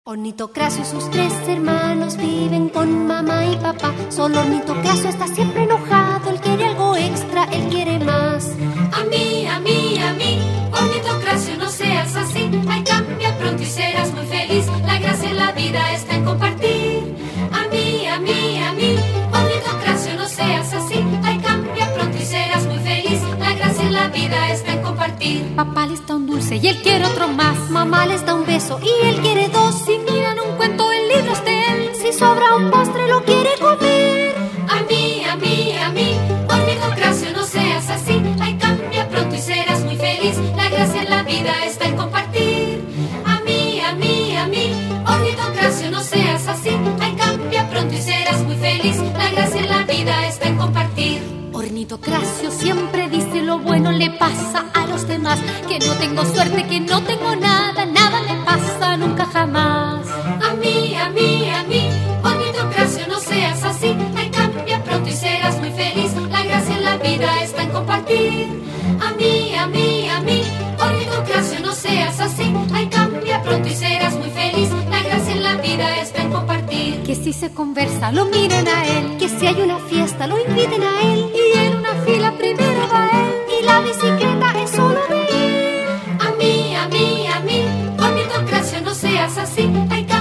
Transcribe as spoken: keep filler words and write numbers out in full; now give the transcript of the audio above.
Ornitocracio y sus tres hermanos viven con mamá y papá. Solo Ornitocracio está siempre enojado. Él quiere algo extra, él quiere más. A mí, a mí, a mí, Ornitocracio, no seas así. Ay, cambia pronto y serás muy feliz. La gracia en la vida está en compartir. A mí, a mí, a mí, Ornitocracio, no seas así. Ay, cambia pronto y serás muy feliz. La gracia en la vida está en compartir. Papá les da un dulce y él quiere otro más. Mamá les da un beso y él quiere dos. Si miran un cuento, el libro es de él. Si sobra un postre, lo quiere comer. A mí, a mí, a mí, Ornitocracio, no seas así. Ay, cambia pronto y serás muy feliz. La gracia en la vida está en compartir. A mí, a mí, a mí, Ornitocracio, no seas así. Ay, cambia pronto y serás muy feliz. La gracia en la vida está en compartir. Ornitocracio siempre dice lo bueno le pasa a los demás. Que no tengo suerte, que no tengo nada, nada le pasa nunca jamás. A mí, a mí, a mí, Ornitocracio, no seas así. Ay, cambia pronto y serás muy feliz. La gracia en la vida está en compartir. A mí, a mí, a mí, Ornitocracio, no seas así. Ay, cambia pronto y serás muy feliz. La gracia en la vida está en compartir. Que si se conversa, lo miren a él. Que si hay una fiesta, lo inviten a él. Y en una fila primero va él. Y la bicicleta es solo de él. A mí, a mí, a mí, Ornitocracio, no seas así. Ay,